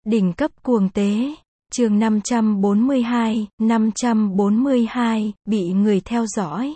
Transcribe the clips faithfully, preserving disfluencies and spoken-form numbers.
Đỉnh cấp cuồng tế. Chương năm trăm bốn mươi hai, năm trăm bốn mươi hai, bị người theo dõi.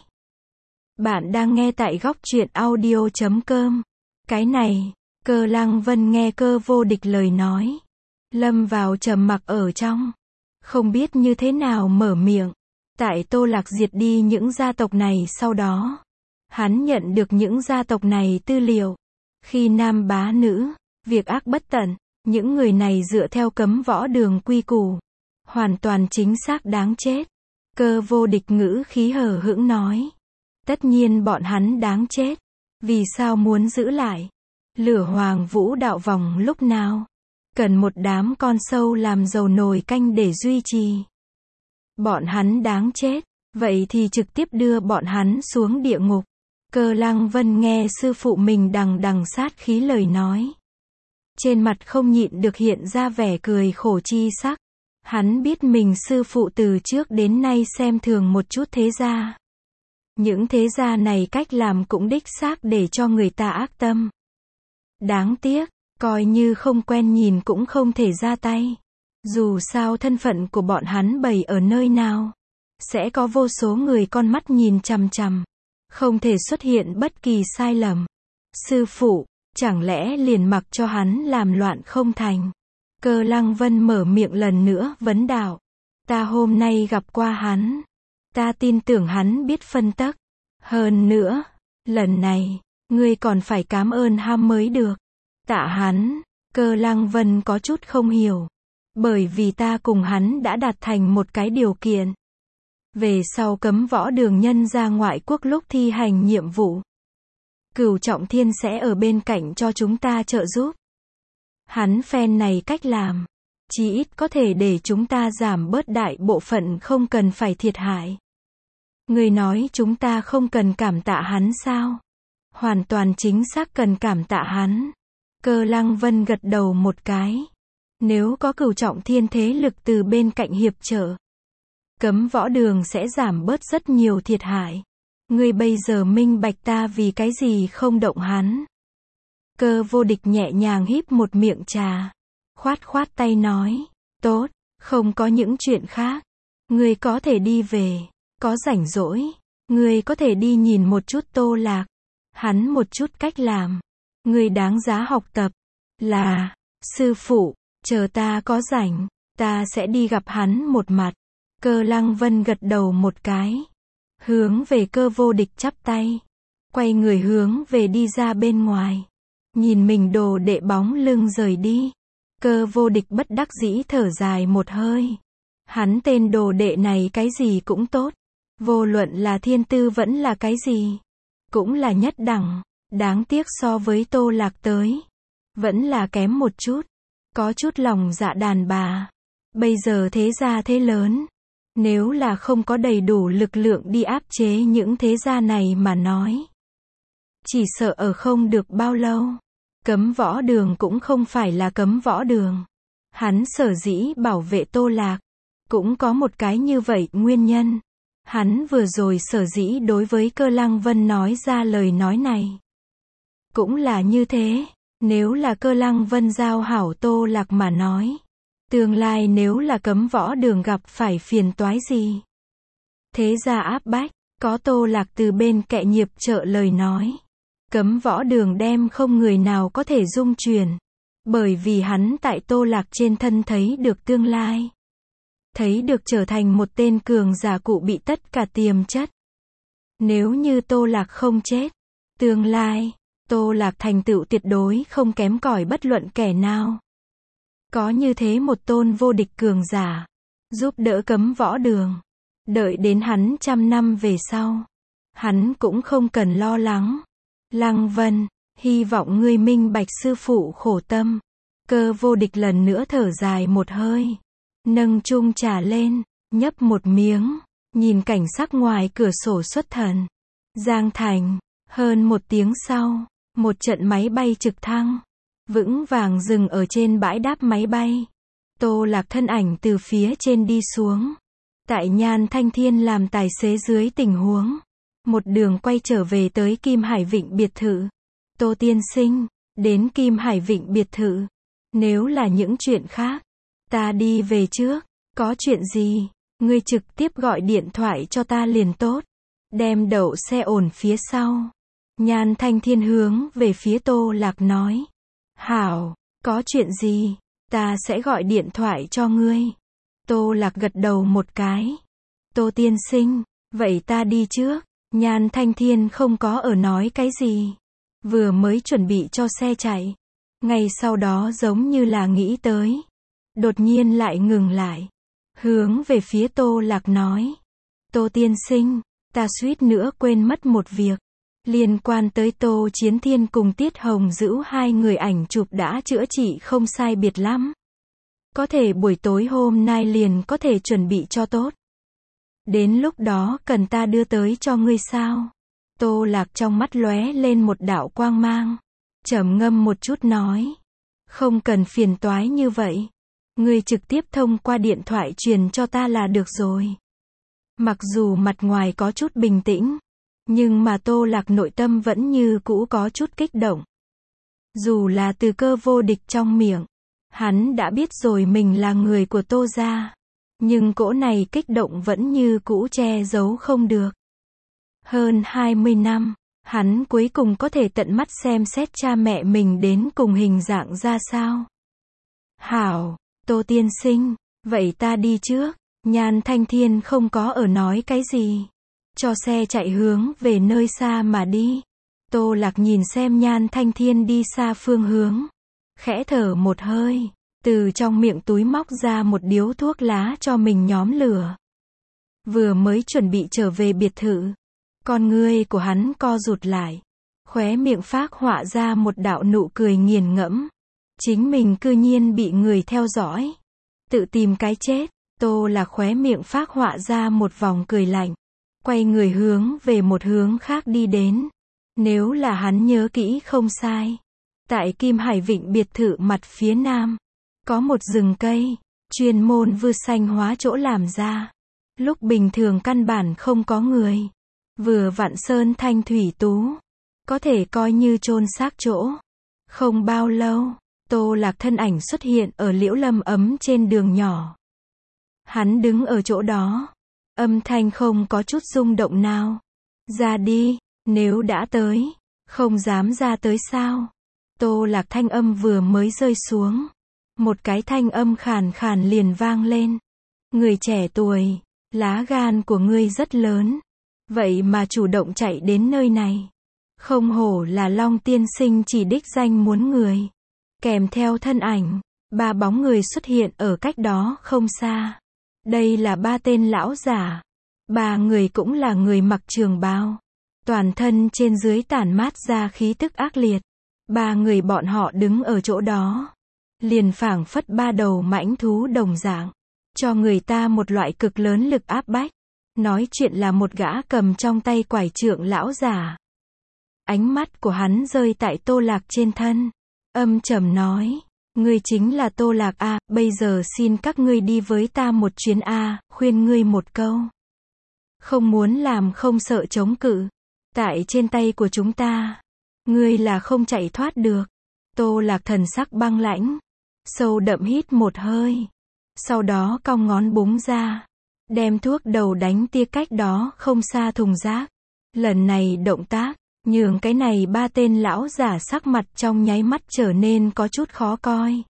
Bạn đang nghe tại góc truyện audio chấm com. Cái này, Cơ Lăng Vân nghe Cơ Vô Địch lời nói, lâm vào trầm mặc ở trong, không biết như thế nào mở miệng. Tại Tô Lạc diệt đi những gia tộc này sau đó, hắn nhận được những gia tộc này tư liệu. Khi nam bá nữ, việc ác bất tận, những người này dựa theo cấm võ đường quy củ, hoàn toàn chính xác đáng chết. Cơ Vô Địch ngữ khí hờ hững nói, tất nhiên bọn hắn đáng chết. Vì sao muốn giữ lại? Lửa Hoàng Vũ đạo vòng lúc nào cần một đám con sâu làm dầu nồi canh để duy trì. Bọn hắn đáng chết, vậy thì trực tiếp đưa bọn hắn xuống địa ngục. Cơ Lăng Vân nghe sư phụ mình đằng đằng sát khí lời nói, trên mặt không nhịn được hiện ra vẻ cười khổ chi sắc. Hắn biết mình sư phụ từ trước đến nay xem thường một chút thế gia. Những thế gia này cách làm cũng đích xác để cho người ta ác tâm. Đáng tiếc, coi như không quen nhìn cũng không thể ra tay. Dù sao thân phận của bọn hắn bày ở nơi nào, sẽ có vô số người con mắt nhìn chằm chằm, không thể xuất hiện bất kỳ sai lầm. Sư phụ, chẳng lẽ liền mặc cho hắn làm loạn không thành? Cơ Lăng Vân mở miệng lần nữa vấn đạo. Ta hôm nay gặp qua hắn, ta tin tưởng hắn biết phân tắc. Hơn nữa, lần này, ngươi còn phải cảm ơn ham mới được. Tạ hắn. Cơ Lăng Vân có chút không hiểu. Bởi vì ta cùng hắn đã đạt thành một cái điều kiện. Về sau cấm võ đường nhân ra ngoại quốc lúc thi hành nhiệm vụ, Cửu Trọng Thiên sẽ ở bên cạnh cho chúng ta trợ giúp. Hắn phen này cách làm, chí ít có thể để chúng ta giảm bớt đại bộ phận không cần phải thiệt hại. Người nói chúng ta không cần cảm tạ hắn sao? Hoàn toàn chính xác cần cảm tạ hắn. Cơ Lăng Vân gật đầu một cái. Nếu có Cửu Trọng Thiên thế lực từ bên cạnh hiệp trợ, cấm võ đường sẽ giảm bớt rất nhiều thiệt hại. Ngươi bây giờ minh bạch ta vì cái gì không động hắn. Cơ Vô Địch nhẹ nhàng híp một miệng trà, khoát khoát tay nói, tốt, không có những chuyện khác. Ngươi có thể đi về, có rảnh rỗi, ngươi có thể đi nhìn một chút Tô Lạc, hắn một chút cách làm, ngươi đáng giá học tập. Là, sư phụ, chờ ta có rảnh, ta sẽ đi gặp hắn một mặt. Cơ Lăng Vân gật đầu một cái, hướng về Cơ Vô Địch chắp tay, quay người hướng về đi ra bên ngoài. Nhìn mình đồ đệ bóng lưng rời đi, Cơ Vô Địch bất đắc dĩ thở dài một hơi. Hắn tên đồ đệ này cái gì cũng tốt, vô luận là thiên tư vẫn là cái gì, cũng là nhất đẳng. Đáng tiếc so với Tô Lạc tới, vẫn là kém một chút, có chút lòng dạ đàn bà. Bây giờ thế gia thế lớn, nếu là không có đầy đủ lực lượng đi áp chế những thế gia này mà nói, chỉ sợ ở không được bao lâu. Cấm võ đường cũng không phải là cấm võ đường. Hắn sở dĩ bảo vệ Tô Lạc, cũng có một cái như vậy nguyên nhân. Hắn vừa rồi sở dĩ đối với Cơ Lăng Vân nói ra lời nói này, cũng là như thế. Nếu là Cơ Lăng Vân giao hảo Tô Lạc mà nói, tương lai nếu là cấm võ đường gặp phải phiền toái gì, thế gia áp bách, có Tô Lạc từ bên kệ nghiệp trợ lời nói, cấm võ đường đem không người nào có thể dung chuyển. Bởi vì hắn tại Tô Lạc trên thân thấy được tương lai, thấy được trở thành một tên cường giả cụ bị tất cả tiềm chất. Nếu như Tô Lạc không chết, tương lai, Tô Lạc thành tựu tuyệt đối không kém cỏi bất luận kẻ nào. Có như thế một tôn vô địch cường giả, giúp đỡ cấm võ đường, đợi đến hắn trăm năm về sau, hắn cũng không cần lo lắng. Lăng Vân, hy vọng ngươi minh bạch sư phụ khổ tâm. Cơ Vô Địch lần nữa thở dài một hơi, nâng chung trà lên, nhấp một miếng, nhìn cảnh sắc ngoài cửa sổ xuất thần. Giang Thành. Hơn một tiếng sau, một trận máy bay trực thăng vững vàng dừng ở trên bãi đáp máy bay. Tô Lạc thân ảnh từ phía trên đi xuống, tại Nhan Thanh Thiên làm tài xế dưới tình huống, một đường quay trở về tới Kim Hải Vịnh biệt thự. Tô tiên sinh, đến Kim Hải Vịnh biệt thự, Nếu là những chuyện khác, ta đi về trước. Có chuyện gì, ngươi trực tiếp gọi điện thoại cho ta liền tốt. Đem đậu xe ổn phía sau. Nhan Thanh Thiên hướng về phía Tô Lạc nói. Hảo, có chuyện gì, ta sẽ gọi điện thoại cho ngươi. Tô Lạc gật đầu một cái. Tô tiên sinh, vậy ta đi trước. Nhan Thanh Thiên không có ở nói cái gì. Vừa mới chuẩn bị cho xe chạy. Ngay sau đó giống như là nghĩ tới. Đột nhiên lại ngừng lại. Hướng về phía Tô Lạc nói. Tô tiên sinh, ta suýt nữa quên mất một việc. Liên quan tới Tô Chiến Thiên cùng Tiết Hồng Dữu hai người ảnh chụp đã chữa trị không sai biệt lắm. Có thể buổi tối hôm nay liền có thể chuẩn bị cho tốt. Đến lúc đó cần ta đưa tới cho ngươi sao? Tô Lạc trong mắt lóe lên một đạo quang mang. Trầm ngâm một chút nói. Không cần phiền toái như vậy. Ngươi trực tiếp thông qua điện thoại truyền cho ta là được rồi. Mặc dù mặt ngoài có chút bình tĩnh, nhưng mà Tô Lạc nội tâm vẫn như cũ có chút kích động. Dù là từ Cơ vô địch trong miệng, hắn đã biết rồi mình là người của Tô gia. Nhưng cỗ này kích động vẫn như cũ che giấu không được. Hơn hai mươi năm, hắn cuối cùng có thể tận mắt xem xét cha mẹ mình đến cùng hình dạng ra sao. Hảo, Tô tiên sinh, vậy ta đi trước. Nhan Thanh Thiên không có ở nói cái gì. Cho xe chạy hướng về nơi xa mà đi. Tô Lạc nhìn xem Nhan Thanh Thiên đi xa phương hướng. Khẽ thở một hơi. Từ trong miệng túi móc ra một điếu thuốc lá cho mình nhóm lửa. Vừa mới chuẩn bị trở về biệt thự. Con ngươi của hắn co rụt lại. Khóe miệng phác họa ra một đạo nụ cười nghiền ngẫm. Chính mình cư nhiên bị người theo dõi. Tự tìm cái chết. Tô Lạc khóe miệng phác họa ra một vòng cười lạnh. Quay người hướng về một hướng khác đi đến. Nếu là hắn nhớ kỹ không sai. Tại Kim Hải Vịnh biệt thự mặt phía nam. Có một rừng cây. Chuyên môn vư xanh hóa chỗ làm ra. Lúc bình thường căn bản không có người. Vừa vặn sơn thanh thủy tú. Có thể coi như chôn xác chỗ. Không bao lâu. Tô Lạc thân ảnh xuất hiện ở Liễu Lâm Ấm trên đường nhỏ. Hắn đứng ở chỗ đó. Âm thanh không có chút rung động nào. Ra đi, nếu đã tới. Không dám ra tới sao? Tô Lạc thanh âm vừa mới rơi xuống. Một cái thanh âm khàn khàn liền vang lên. Người trẻ tuổi, lá gan của ngươi rất lớn. Vậy mà chủ động chạy đến nơi này. Không hổ là Long tiên sinh chỉ đích danh muốn người. Kèm theo thân ảnh, ba bóng người xuất hiện ở cách đó không xa. Đây là ba tên lão giả. Ba người cũng là người mặc trường bào. Toàn thân trên dưới tản mát ra khí tức ác liệt. Ba người bọn họ đứng ở chỗ đó. Liền phảng phất ba đầu mãnh thú đồng dạng. Cho người ta một loại cực lớn lực áp bách. Nói chuyện là một gã cầm trong tay quải trượng lão giả. Ánh mắt của hắn rơi tại Tô Lạc trên thân. Âm trầm nói. Ngươi chính là Tô Lạc a, bây giờ xin các ngươi đi với ta một chuyến a, khuyên ngươi một câu. Không muốn làm không sợ chống cự. Tại trên tay của chúng ta. Ngươi là không chạy thoát được. Tô Lạc thần sắc băng lãnh. Sâu đậm hít một hơi. Sau đó cong ngón búng ra. Đem thuốc đầu đánh tia cách đó không xa thùng rác. Lần này động tác. Nhường cái này ba tên lão giả sắc mặt trong nháy mắt trở nên có chút khó coi.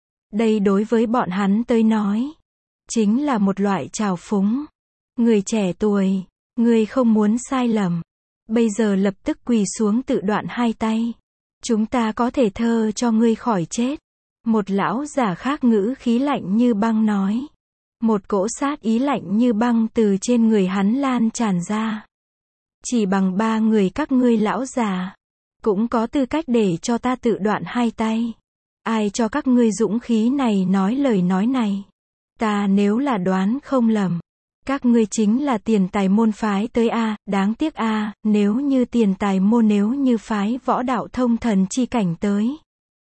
Đây đối với bọn hắn tới nói. Chính là một loại trào phúng. Người trẻ tuổi. Người không muốn sai lầm. Bây giờ lập tức quỳ xuống tự đoạn hai tay. Chúng ta có thể thơ cho ngươi khỏi chết. Một lão giả khác ngữ khí lạnh như băng nói. Một cỗ sát ý lạnh như băng từ trên người hắn lan tràn ra. Chỉ bằng ba người các ngươi lão già. Cũng có tư cách để cho ta tự đoạn hai tay. Ai cho các ngươi dũng khí này nói lời nói này. Ta nếu là đoán không lầm. Các ngươi chính là Tiền Tài môn phái tới a, đáng tiếc a, nếu như Tiền Tài môn nếu như phái võ đạo thông thần chi cảnh tới.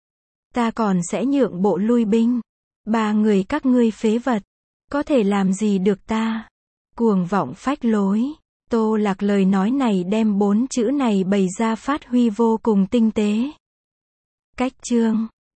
Ta còn sẽ nhượng bộ lui binh. Ba người các ngươi phế vật. Có thể làm gì được ta? Cuồng vọng phách lối. Tô Lạc lời nói này đem bốn chữ này bày ra phát huy vô cùng tinh tế. Cách chương